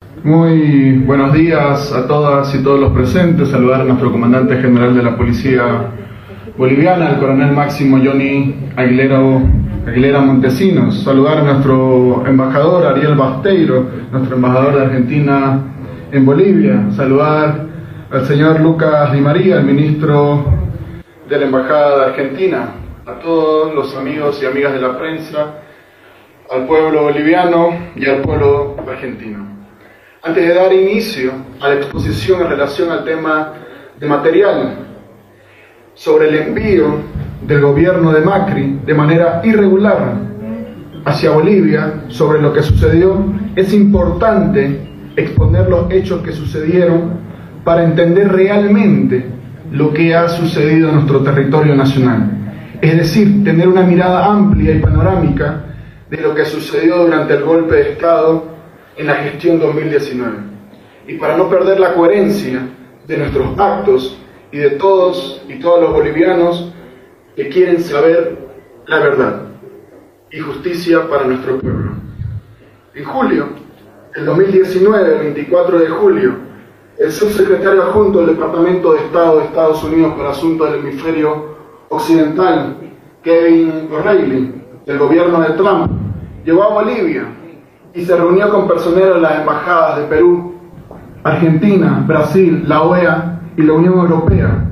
Muy buenos días a todas y todos los presentes. Saludar a nuestro comandante general de la Policía Boliviana, el coronel Máximo Johnny Aguilera Montesinos. Saludar a nuestro embajador Ariel Basteiro, nuestro embajador de Argentina en Bolivia. Saludar al señor Lucas Di María, el ministro de la Embajada de Argentina. A todos los amigos y amigas de la prensa, al pueblo boliviano y al pueblo argentino. Antes de dar inicio a la exposición en relación al tema de material sobre el envío del gobierno de Macri de manera irregular hacia Bolivia sobre lo que sucedió, es importante exponer los hechos que sucedieron para entender realmente lo que ha sucedido en nuestro territorio nacional. Es decir, tener una mirada amplia y panorámica de lo que sucedió durante el golpe de Estado en la gestión 2019. Y para no perder la coherencia de nuestros actos y de todos los bolivianos que quieren saber la verdad y justicia para nuestro pueblo. En julio del 2019, el 24 de julio, el subsecretario adjunto del Departamento de Estado de Estados Unidos para Asuntos del Hemisferio Occidental, Kevin O'Reilly, del gobierno de Trump, llegó a Bolivia y se reunió con personeros de las embajadas de Perú, Argentina, Brasil, la OEA y la Unión Europea.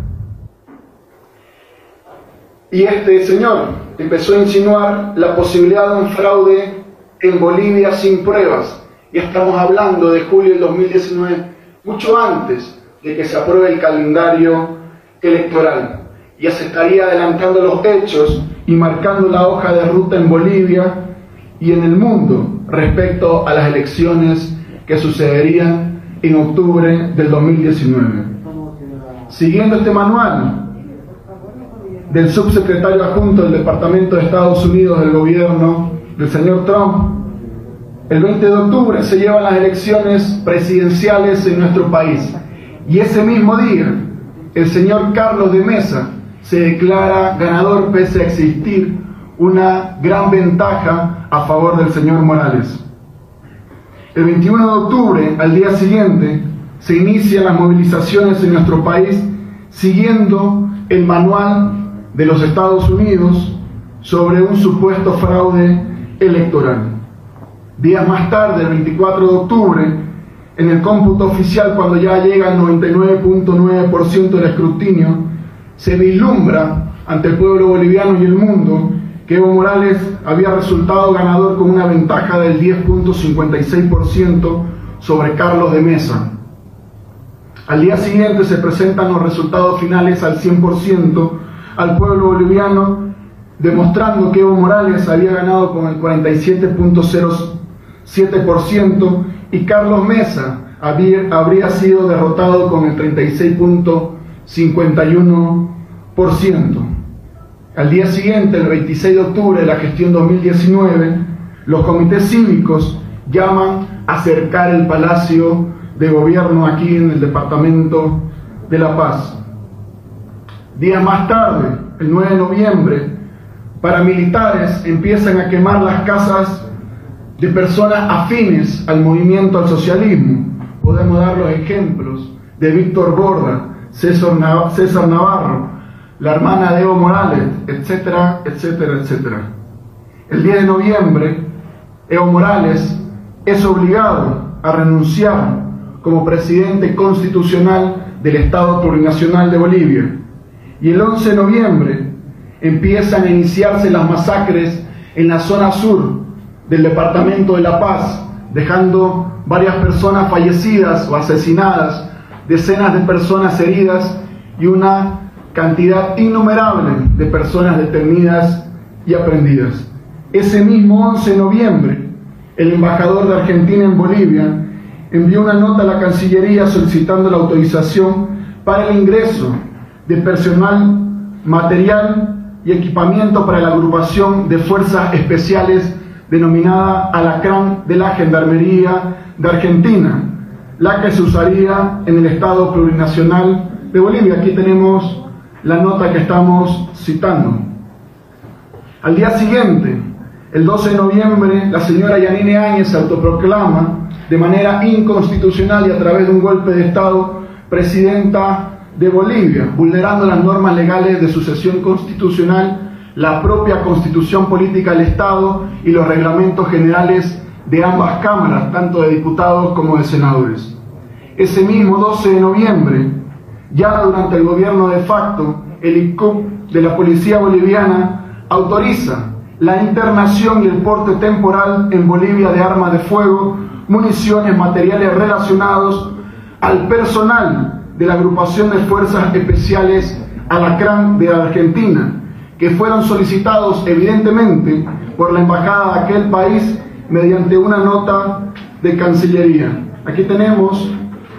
Y este señor empezó a insinuar la posibilidad de un fraude en Bolivia sin pruebas. Y estamos hablando de julio del 2019, mucho antes de que se apruebe el calendario electoral. Ya se estaría adelantando los hechos y marcando la hoja de ruta en Bolivia y en el mundo respecto a las elecciones que sucederían en octubre del 2019. Siguiendo este manual del subsecretario adjunto del Departamento de Estados Unidos del gobierno del señor Trump, el 20 de octubre se llevan las elecciones presidenciales en nuestro país y ese mismo día el señor Carlos de Mesa se declara ganador pese a existir una gran ventaja a favor del señor Morales. El 21 de octubre, al día siguiente, se inician las movilizaciones en nuestro país siguiendo el manual de los Estados Unidos sobre un supuesto fraude electoral. Días más tarde, el 24 de octubre, en el cómputo oficial, cuando ya llega al 99.9% del escrutinio, se vislumbra ante el pueblo boliviano y el mundo que Evo Morales había resultado ganador con una ventaja del 10.56% sobre Carlos de Mesa. Al día siguiente se presentan los resultados finales al 100% al pueblo boliviano, demostrando que Evo Morales había ganado con el 47.07% y Carlos Mesa habría sido derrotado con el 36.51%. Al día siguiente, el 26 de octubre de la gestión 2019, los comités cívicos llaman a cercar el Palacio de Gobierno aquí en el Departamento de La Paz. Días más tarde, el 9 de noviembre, paramilitares empiezan a quemar las casas de personas afines al movimiento al socialismo. Podemos dar los ejemplos de Víctor Borda, César Navarro, la hermana de Evo Morales, etcétera, etcétera, etcétera. El 10 de noviembre, Evo Morales es obligado a renunciar como presidente constitucional del Estado Plurinacional de Bolivia. Y el 11 de noviembre empiezan a iniciarse las masacres en la zona sur del Departamento de La Paz, dejando varias personas fallecidas o asesinadas, decenas de personas heridas y una cantidad innumerable de personas detenidas y aprehendidas. Ese mismo 11 de noviembre, el embajador de Argentina en Bolivia envió una nota a la Cancillería solicitando la autorización para el ingreso de personal, material y equipamiento para la agrupación de fuerzas especiales denominada Alacrán de la Gendarmería de Argentina, la que se usaría en el Estado Plurinacional de Bolivia. Aquí tenemos la nota que estamos citando. Al día siguiente, el 12 de noviembre, la señora Yanine Áñez se autoproclama de manera inconstitucional y a través de un golpe de Estado, presidenta de Bolivia, vulnerando las normas legales de sucesión constitucional, la propia constitución política del Estado y los reglamentos generales de ambas cámaras, tanto de diputados como de senadores. Ese mismo 12 de noviembre, ya durante el gobierno de facto, el ICUP de la Policía Boliviana autoriza la internación y el porte temporal en Bolivia de armas de fuego, municiones, materiales relacionados al personal de la agrupación de Fuerzas Especiales Alacrán de Argentina, que fueron solicitados evidentemente por la embajada de aquel país mediante una nota de Cancillería. Aquí tenemos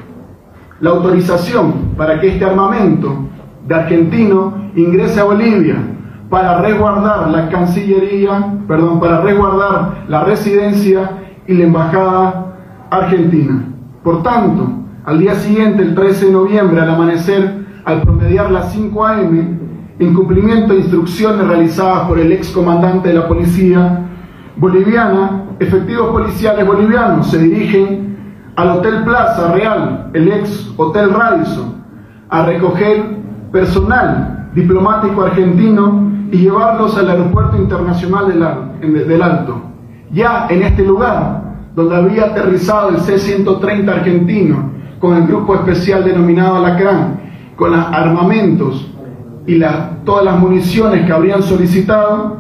la autorización para que este armamento de argentino ingrese a Bolivia para resguardar la Cancillería, para resguardar la residencia y la embajada argentina. Por tanto, al día siguiente, el 13 de noviembre, al amanecer, al promediar las 5 a.m., en cumplimiento de instrucciones realizadas por el excomandante de la policía boliviana, efectivos policiales bolivianos se dirigen al Hotel Plaza Real, el ex Hotel Radisson, a recoger personal diplomático argentino y llevarlos al Aeropuerto Internacional del Alto. Ya en este lugar, donde había aterrizado el C-130 argentino con el grupo especial denominado Alacrán, con los armamentos y todas las municiones que habrían solicitado,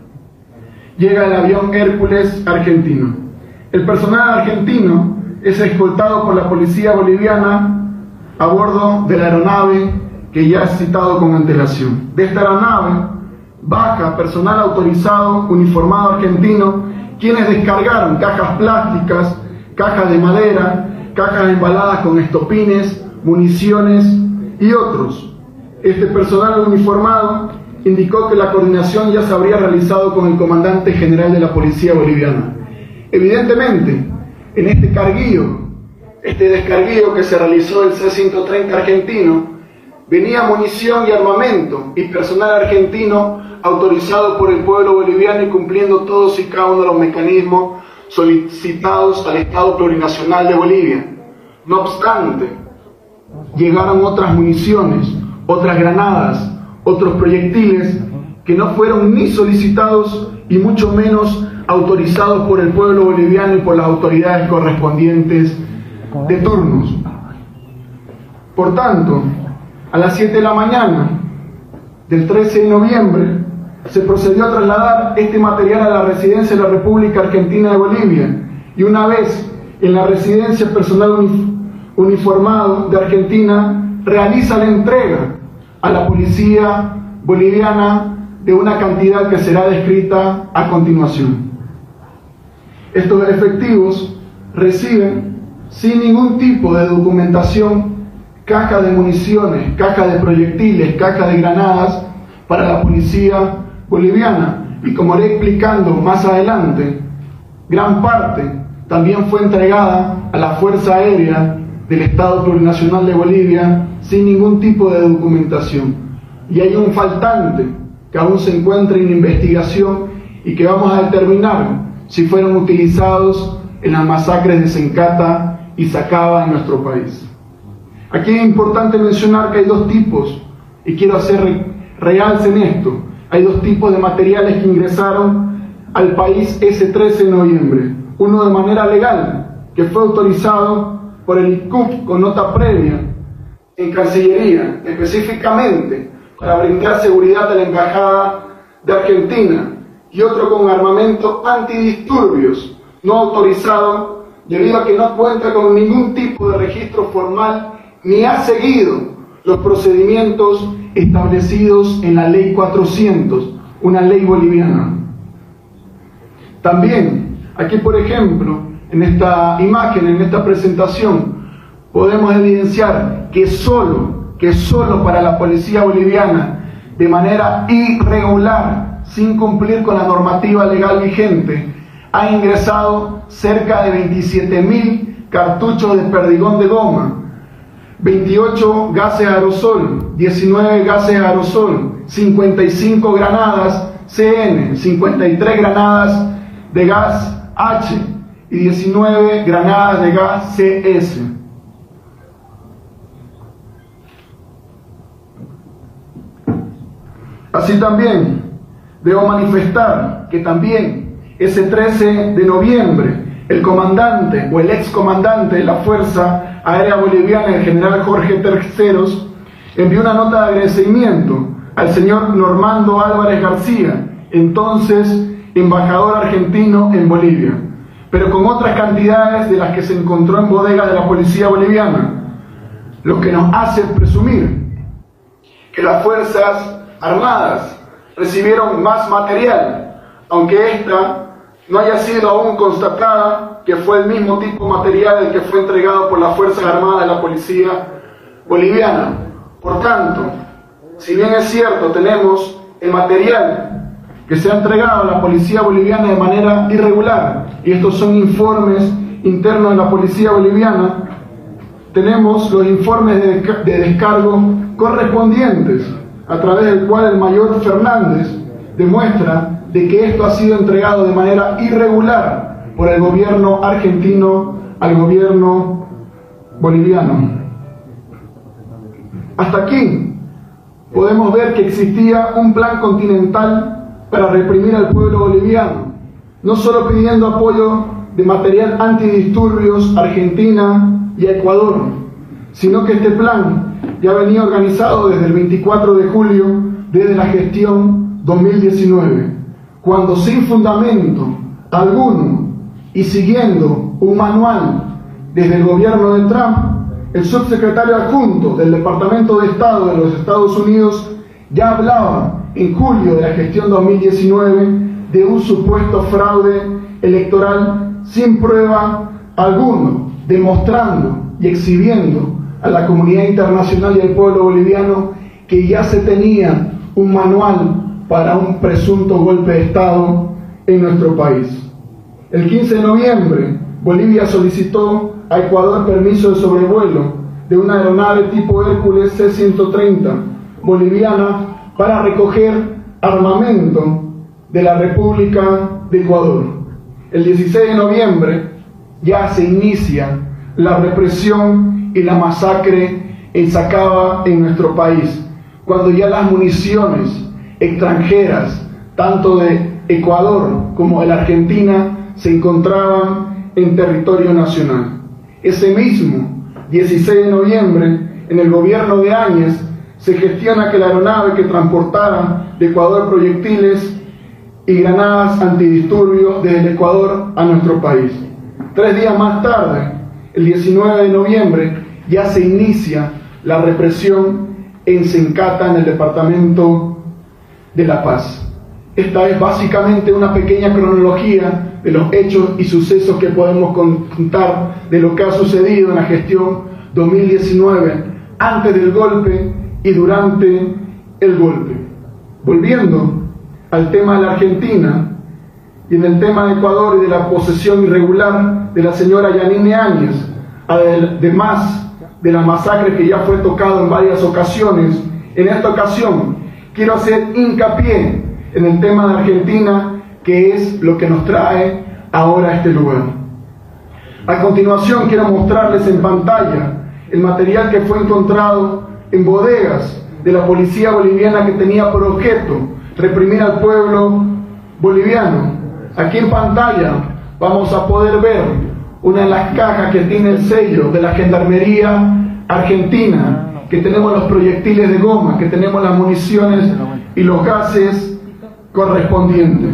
llega el avión Hércules argentino. El personal argentino es escoltado por la policía boliviana a bordo de la aeronave que ya he citado con antelación. De esta aeronave baja personal autorizado uniformado argentino, quienes descargaron cajas plásticas, cajas de madera, cajas embaladas con estopines, municiones y otros. Este personal uniformado indicó que la coordinación ya se habría realizado con el comandante general de la policía boliviana. Evidentemente, en este descarguillo que se realizó del C-130 argentino, venía munición y armamento y personal argentino autorizado por el pueblo boliviano y cumpliendo todos y cada uno de los mecanismos solicitados al Estado Plurinacional de Bolivia. No obstante, llegaron otras municiones, otras granadas, otros proyectiles que no fueron ni solicitados y mucho menos autorizados por el pueblo boliviano y por las autoridades correspondientes de turnos. Por tanto, a las 7 de la mañana del 13 de noviembre se procedió a trasladar este material a la residencia de la República Argentina de Bolivia, y una vez en la residencia, el personal uniformado de Argentina realiza la entrega a la policía boliviana de una cantidad que será descrita a continuación. Estos efectivos reciben sin ningún tipo de documentación cajas de municiones, cajas de proyectiles, cajas de granadas para la policía boliviana, y como iré explicando más adelante, gran parte también fue entregada a la Fuerza Aérea del Estado Plurinacional de Bolivia sin ningún tipo de documentación. Y hay un faltante que aún se encuentra en investigación y que vamos a determinar si fueron utilizados en las masacres de Sencata y Sacaba en nuestro país. Aquí es importante mencionar que hay dos tipos, y quiero hacer realce en esto. Hay dos tipos de materiales que ingresaron al país ese 13 de noviembre. Uno de manera legal, que fue autorizado por el ICUP con nota previa en Cancillería, específicamente para brindar seguridad a la Embajada de Argentina, y otro con armamento antidisturbios, no autorizado, debido a que no cuenta con ningún tipo de registro formal ni ha seguido los procedimientos establecidos en la Ley 400, una ley boliviana. También, aquí por ejemplo, en esta imagen, en esta presentación, podemos evidenciar que solo para la policía boliviana, de manera irregular, sin cumplir con la normativa legal vigente, ha ingresado cerca de 27.000 cartuchos de perdigón de goma, 28 gases aerosol, 19 gases aerosol, 55 granadas CN, 53 granadas de gas H y 19 granadas de gas CS. Así también debo manifestar que también ese 13 de noviembre el comandante o el excomandante de la Fuerza Aérea Boliviana, el general Jorge Terceros, envió una nota de agradecimiento al señor Normando Álvarez García, entonces embajador argentino en Bolivia, pero con otras cantidades de las que se encontró en bodegas de la policía boliviana, lo que nos hace presumir que las Fuerzas Armadas recibieron más material, aunque esta no haya sido aún constatada que fue el mismo tipo de material el que fue entregado por las Fuerzas Armadas de la policía boliviana. Por tanto, si bien es cierto, tenemos el material que se ha entregado a la policía boliviana de manera irregular, y estos son informes internos de la policía boliviana, tenemos los informes de descargo correspondientes, a través del cual el mayor Fernández demuestra de que esto ha sido entregado de manera irregular por el gobierno argentino al gobierno boliviano. Hasta aquí podemos ver que existía un plan continental para reprimir al pueblo boliviano, no solo pidiendo apoyo de material antidisturbios a Argentina y a Ecuador, sino que este plan ya venía organizado desde el 24 de julio, desde la gestión 2019, cuando sin fundamento alguno y siguiendo un manual desde el gobierno de Trump, el subsecretario adjunto del Departamento de Estado de los Estados Unidos ya hablaba en julio de la gestión 2019 de un supuesto fraude electoral sin prueba alguno, demostrando y exhibiendo a la comunidad internacional y al pueblo boliviano que ya se tenía un manual para un presunto golpe de Estado en nuestro país. El 15 de noviembre, Bolivia solicitó a Ecuador permiso de sobrevuelo de una aeronave tipo Hércules C-130 boliviana para recoger armamento de la República de Ecuador. El 16 de noviembre ya se inicia la represión y la masacre en Sacaba, en nuestro país, cuando ya las municiones extranjeras, tanto de Ecuador como de la Argentina, se encontraban en territorio nacional. Ese mismo 16 de noviembre, en el gobierno de Áñez, se gestiona que la aeronave que transportara de Ecuador proyectiles y granadas antidisturbios desde el Ecuador a nuestro país. 3 días más tarde, el 19 de noviembre, ya se inicia la represión en Sencata, en el departamento de La Paz. Esta es básicamente una pequeña cronología de los hechos y sucesos que podemos contar de lo que ha sucedido en la gestión 2019, antes del golpe y durante el golpe. Volviendo al tema de la Argentina y en el tema de Ecuador y de la posesión irregular de la señora Yanine Áñez, además de la masacre que ya fue tocado en varias ocasiones, en esta ocasión quiero hacer hincapié en el tema de Argentina, que es lo que nos trae ahora a este lugar. A continuación quiero mostrarles en pantalla el material que fue encontrado en bodegas de la policía boliviana que tenía por objeto reprimir al pueblo boliviano. Aquí en pantalla vamos a poder ver una de las cajas que tiene el sello de la Gendarmería Argentina, que tenemos los proyectiles de goma, que tenemos las municiones y los gases correspondientes.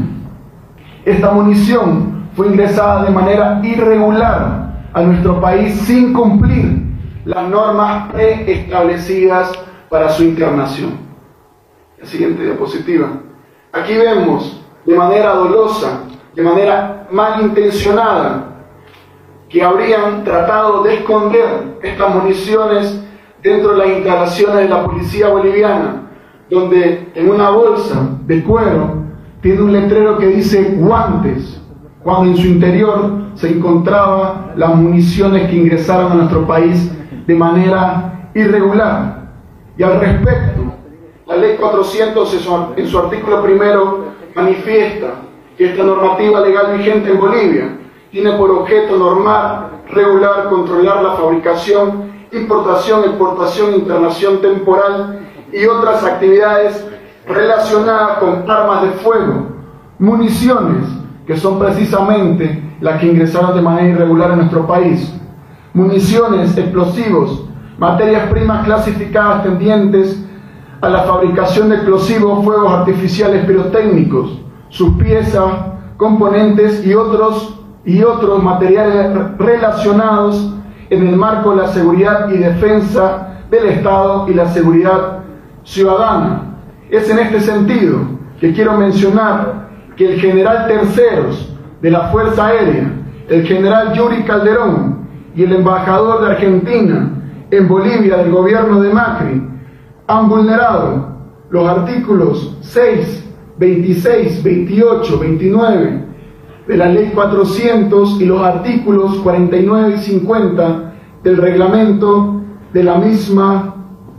Esta munición fue ingresada de manera irregular a nuestro país sin cumplir las normas preestablecidas para su internación. La siguiente diapositiva. Aquí vemos de manera dolosa, de manera malintencionada, que habrían tratado de esconder estas municiones dentro de las instalaciones de la policía boliviana, donde en una bolsa de cuero tiene un letrero que dice guantes, cuando en su interior se encontraban las municiones que ingresaron a nuestro país de manera irregular. Y al respecto, la Ley 400 en su artículo primero manifiesta que esta normativa legal vigente en Bolivia tiene por objeto normar, regular, controlar la fabricación, importación, exportación, internación temporal y otras actividades relacionadas con armas de fuego, municiones, que son precisamente las que ingresaron de manera irregular en nuestro país, municiones, explosivos, materias primas clasificadas tendientes a la fabricación de explosivos, fuegos artificiales pirotécnicos, sus piezas, componentes y otros materiales relacionados en el marco de la seguridad y defensa del Estado y la seguridad ciudadana. Es en este sentido que quiero mencionar que el general Terceros de la Fuerza Aérea, el general Yuri Calderón y el embajador de Argentina en Bolivia del gobierno de Macri han vulnerado los artículos 6, 26, 28, 29 de la Ley 400 y los artículos 49 y 50 del reglamento de la misma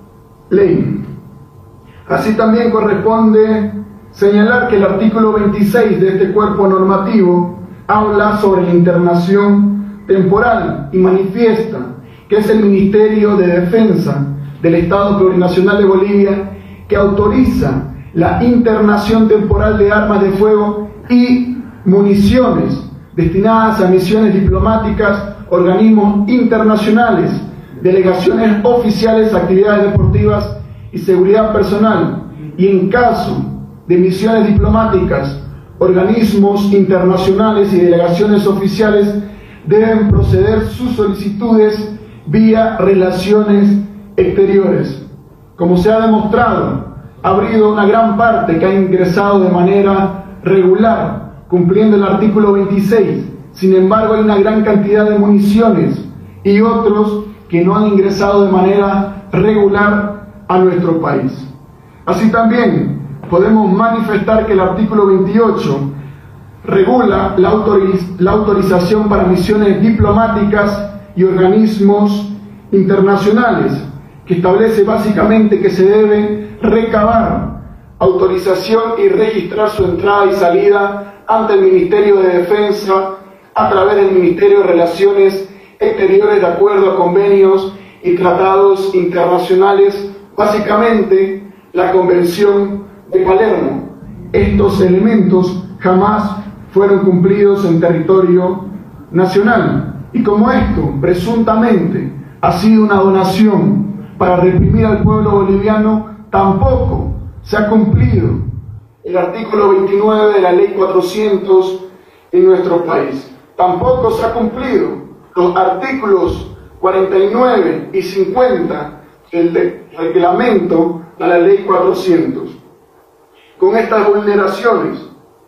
ley. Así también corresponde señalar que el artículo 26 de este cuerpo normativo habla sobre la internación temporal y manifiesta que es el Ministerio de Defensa del Estado Plurinacional de Bolivia que autoriza la internación temporal de armas de fuego y municiones destinadas a misiones diplomáticas, organismos internacionales, delegaciones oficiales, actividades deportivas y seguridad personal, y en caso de misiones diplomáticas, organismos internacionales y delegaciones oficiales deben proceder sus solicitudes vía relaciones exteriores. Como se ha demostrado, ha habido una gran parte que ha ingresado de manera regular, cumpliendo el artículo 26. Sin embargo, hay una gran cantidad de municiones y otros que no han ingresado de manera regular a nuestro país. Así también podemos manifestar que el artículo 28 regula la autorización para misiones diplomáticas y organismos internacionales, que establece básicamente que se debe recabar autorización y registrar su entrada y salida ante el Ministerio de Defensa a través del Ministerio de Relaciones Exteriores de acuerdo a convenios y tratados internacionales, básicamente la Convención de Palermo. Estos elementos jamás fueron cumplidos en territorio nacional, y como esto presuntamente ha sido una donación para reprimir al pueblo boliviano, tampoco se ha cumplido el artículo 29 de la Ley 400 en nuestro país. Tampoco se ha cumplido los artículos 49 y 50 del reglamento de la Ley 400. Con estas vulneraciones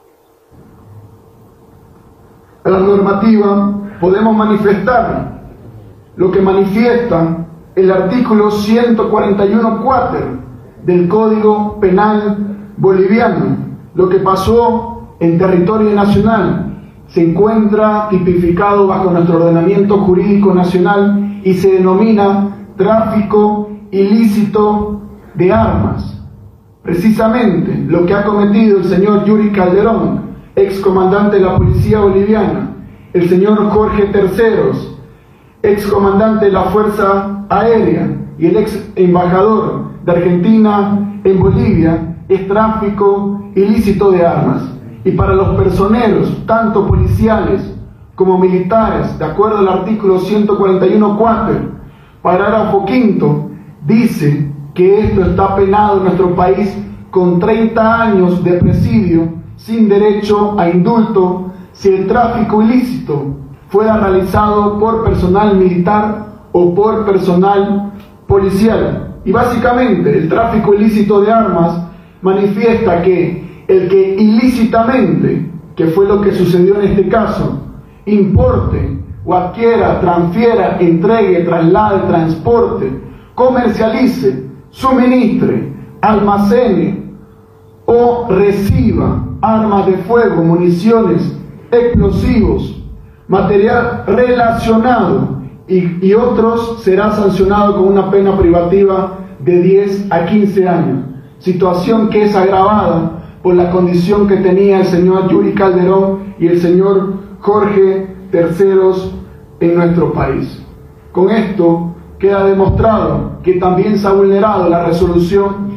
a la normativa podemos manifestar lo que manifiesta el artículo 141.4 del Código Penal boliviano. Lo que pasó en territorio nacional se encuentra tipificado bajo nuestro ordenamiento jurídico nacional y se denomina tráfico ilícito de armas. Precisamente lo que ha cometido el señor Yuri Calderón, excomandante de la Policía Boliviana, el señor Jorge Terceros, excomandante de la Fuerza Aérea, y el ex embajador de Argentina en Bolivia, es tráfico ilícito de armas. Y para los personeros, tanto policiales como militares, de acuerdo al artículo 141.4, parágrafo quinto, dice que esto está penado en nuestro país con 30 años de presidio sin derecho a indulto si el tráfico ilícito fuera realizado por personal militar o por personal policial. Y básicamente el tráfico ilícito de armas manifiesta que el que ilícitamente, que fue lo que sucedió en este caso, importe o adquiera, transfiera, entregue, traslade, transporte, comercialice, suministre, almacene o reciba armas de fuego, municiones, explosivos, material relacionado y otros, será sancionado con una pena privativa de 10 a 15 años, situación que es agravada por la condición que tenía el señor Yuri Calderón y el señor Jorge terceros en nuestro país. Con esto queda demostrado que también se ha vulnerado la resolución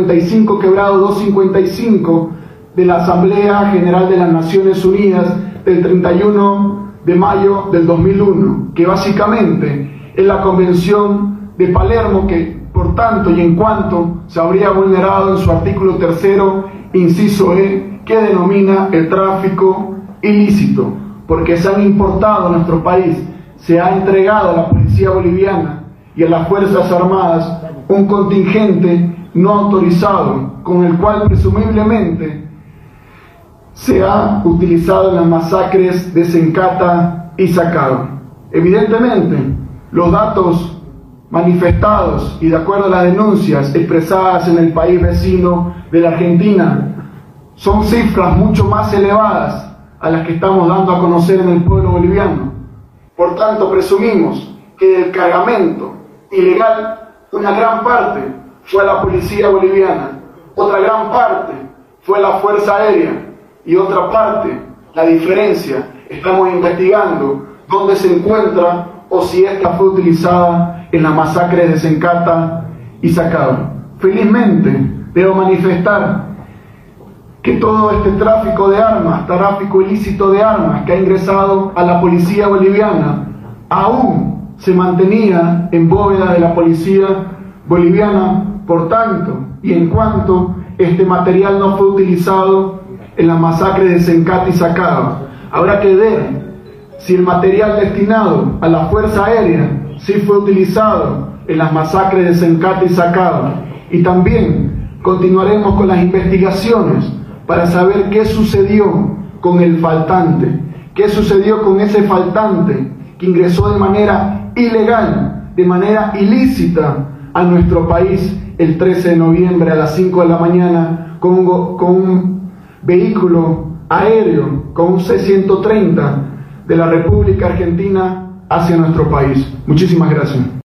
55/255 de la Asamblea General de las Naciones Unidas del 31 de mayo del 2001, que básicamente es la Convención de Palermo, que por tanto y en cuanto se habría vulnerado en su artículo 3º, inciso E, que denomina el tráfico ilícito, porque se han importado a nuestro país, se ha entregado a la policía boliviana y a las Fuerzas Armadas un contingente no autorizado, con el cual presumiblemente se ha utilizado en las masacres de Sencata y Sacaba. Evidentemente, los datos manifestados y de acuerdo a las denuncias expresadas en el país vecino de la Argentina son cifras mucho más elevadas a las que estamos dando a conocer en el pueblo boliviano. Por tanto, presumimos que del cargamento ilegal una gran parte fue a la policía boliviana, otra gran parte fue a la Fuerza Aérea y otra parte, la diferencia, estamos investigando dónde se encuentra o si esta fue utilizada en las masacres de Sencata y Sacaba. Felizmente, debo manifestar que todo este tráfico de armas, tráfico ilícito de armas que ha ingresado a la policía boliviana, aún se mantenía en bóveda de la policía boliviana. Por tanto, y en cuanto este material no fue utilizado en la masacre de Sencata y Sacaba, habrá que ver si el material destinado a la Fuerza Aérea sí fue utilizado en las masacres de Sencata y Sacaba. Y también continuaremos con las investigaciones para saber qué sucedió con el faltante, qué sucedió con ese faltante que ingresó de manera ilegal, de manera ilícita a nuestro país el 13 de noviembre a las 5 de la mañana con un vehículo aéreo, con un C-130 de la República Argentina hacia nuestro país. Muchísimas gracias.